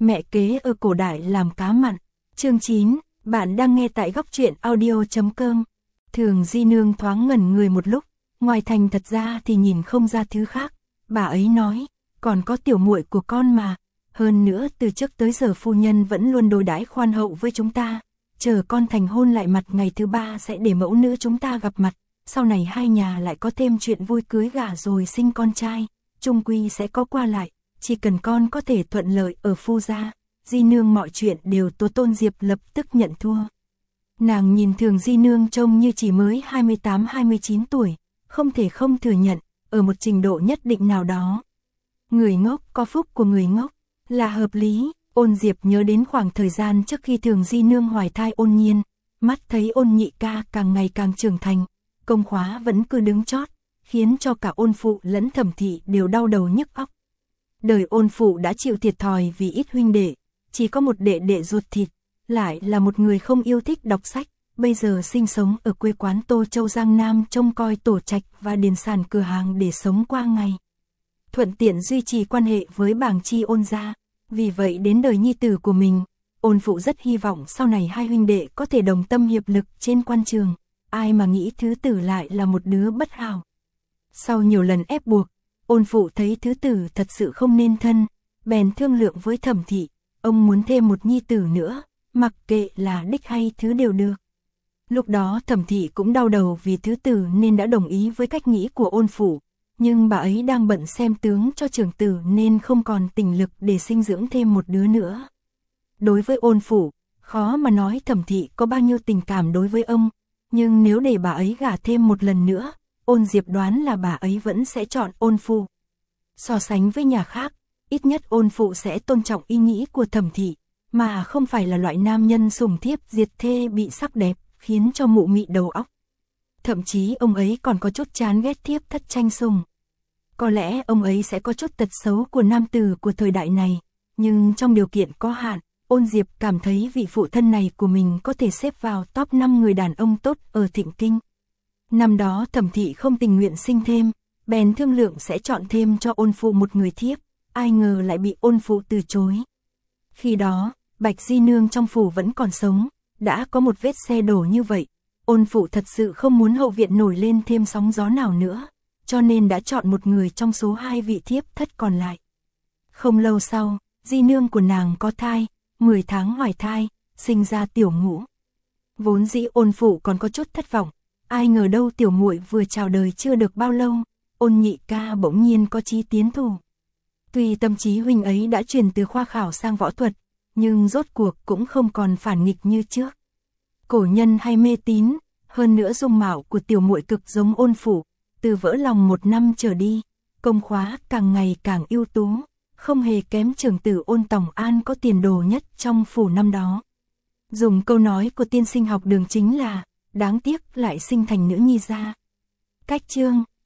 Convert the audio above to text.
Mẹ kế ở cổ đại làm cá mặn. Chương 9, bạn đang nghe tại góc truyện audio.com. Thường Di Nương thoáng ngẩn người một lúc, ngoài thành thật ra thì nhìn không ra thứ khác. Bà ấy nói, còn có tiểu muội của con mà. Hơn nữa từ trước tới giờ phu nhân vẫn luôn đối đãi khoan hậu với chúng ta. Chờ con thành hôn lại mặt ngày thứ 3 sẽ để mẫu nữ chúng ta gặp mặt. Sau này hai nhà lại có thêm chuyện vui cưới gả rồi sinh con trai. Chung quy sẽ có qua lại. Chỉ cần con có thể thuận lợi ở phu gia, Di Nương mọi chuyện đều tố Tôn Diệp lập tức nhận thua. Nàng nhìn Thường Di Nương trông như chỉ mới 28-29 tuổi, không thể không thừa nhận, ở một trình độ nhất định nào đó. Người ngốc có phúc của người ngốc, là hợp lý. Ôn Diệp nhớ đến khoảng thời gian trước khi Thường Di Nương hoài thai Ôn Nhiên, mắt thấy Ôn nhị ca càng ngày càng trưởng thành, công khóa vẫn cứ đứng chót, khiến cho cả Ôn phụ lẫn Thẩm thị đều đau đầu nhức óc. Đời Ôn phụ đã chịu thiệt thòi vì ít huynh đệ, chỉ có một đệ đệ ruột thịt, lại là một người không yêu thích đọc sách, bây giờ sinh sống ở quê quán Tô Châu Giang Nam trông coi tổ trạch và điền sản cửa hàng để sống qua ngày. Thuận tiện duy trì quan hệ với bảng chi Ôn gia, vì vậy đến đời nhi tử của mình, Ôn phụ rất hy vọng sau này hai huynh đệ có thể đồng tâm hiệp lực trên quan trường, ai mà nghĩ thứ tử lại là một đứa bất hảo. Sau nhiều lần ép buộc, Ôn phụ thấy thứ tử thật sự không nên thân, bèn thương lượng với Thẩm thị, ông muốn thêm một nhi tử nữa, mặc kệ là đích hay thứ đều được. Lúc đó Thẩm thị cũng đau đầu vì thứ tử nên đã đồng ý với cách nghĩ của Ôn phụ, nhưng bà ấy đang bận xem tướng cho trưởng tử nên không còn tình lực để sinh dưỡng thêm một đứa nữa. Đối với Ôn phụ, khó mà nói Thẩm thị có bao nhiêu tình cảm đối với ông, nhưng nếu để bà ấy gả thêm một lần nữa, Ôn Diệp đoán là bà ấy vẫn sẽ chọn Ôn phụ. So sánh với nhà khác, ít nhất Ôn phụ sẽ tôn trọng ý nghĩ của Thẩm thị, mà không phải là loại nam nhân sủng thiếp diệt thê bị sắc đẹp, khiến cho mụ mị đầu óc. Thậm chí ông ấy còn có chút chán ghét thiếp thất tranh sủng. Có lẽ ông ấy sẽ có chút tật xấu của nam tử của thời đại này, nhưng trong điều kiện có hạn, Ôn Diệp cảm thấy vị phụ thân này của mình có thể xếp vào top 5 người đàn ông tốt ở Thịnh Kinh. Năm đó Thẩm thị không tình nguyện sinh thêm, bèn thương lượng sẽ chọn thêm cho Ôn phụ một người thiếp, ai ngờ lại bị Ôn phụ từ chối. Khi đó, Bạch Di Nương trong phủ vẫn còn sống, đã có một vết xe đổ như vậy, Ôn phụ thật sự không muốn hậu viện nổi lên thêm sóng gió nào nữa, cho nên đã chọn một người trong số 2 vị thiếp thất còn lại. Không lâu sau, Di Nương của nàng có thai, 10 tháng hoài thai, sinh ra tiểu Ngũ. Vốn dĩ Ôn phụ còn có chút thất vọng, ai ngờ đâu tiểu muội vừa chào đời chưa được bao lâu, Ôn nhị ca bỗng nhiên có chí tiến thủ. Tuy tâm trí huynh ấy đã chuyển từ khoa khảo sang võ thuật, nhưng rốt cuộc cũng không còn phản nghịch như trước. Cổ nhân hay mê tín, hơn nữa dung mạo của tiểu muội cực giống Ôn phụ, từ vỡ lòng 1 năm trở đi, công khóa càng ngày càng ưu tú, không hề kém trưởng tử Ôn Tòng An có tiền đồ nhất trong phủ năm đó. Dùng câu nói của tiên sinh học Đường chính là, đáng tiếc lại sinh thành nữ nhi ra. Cách chương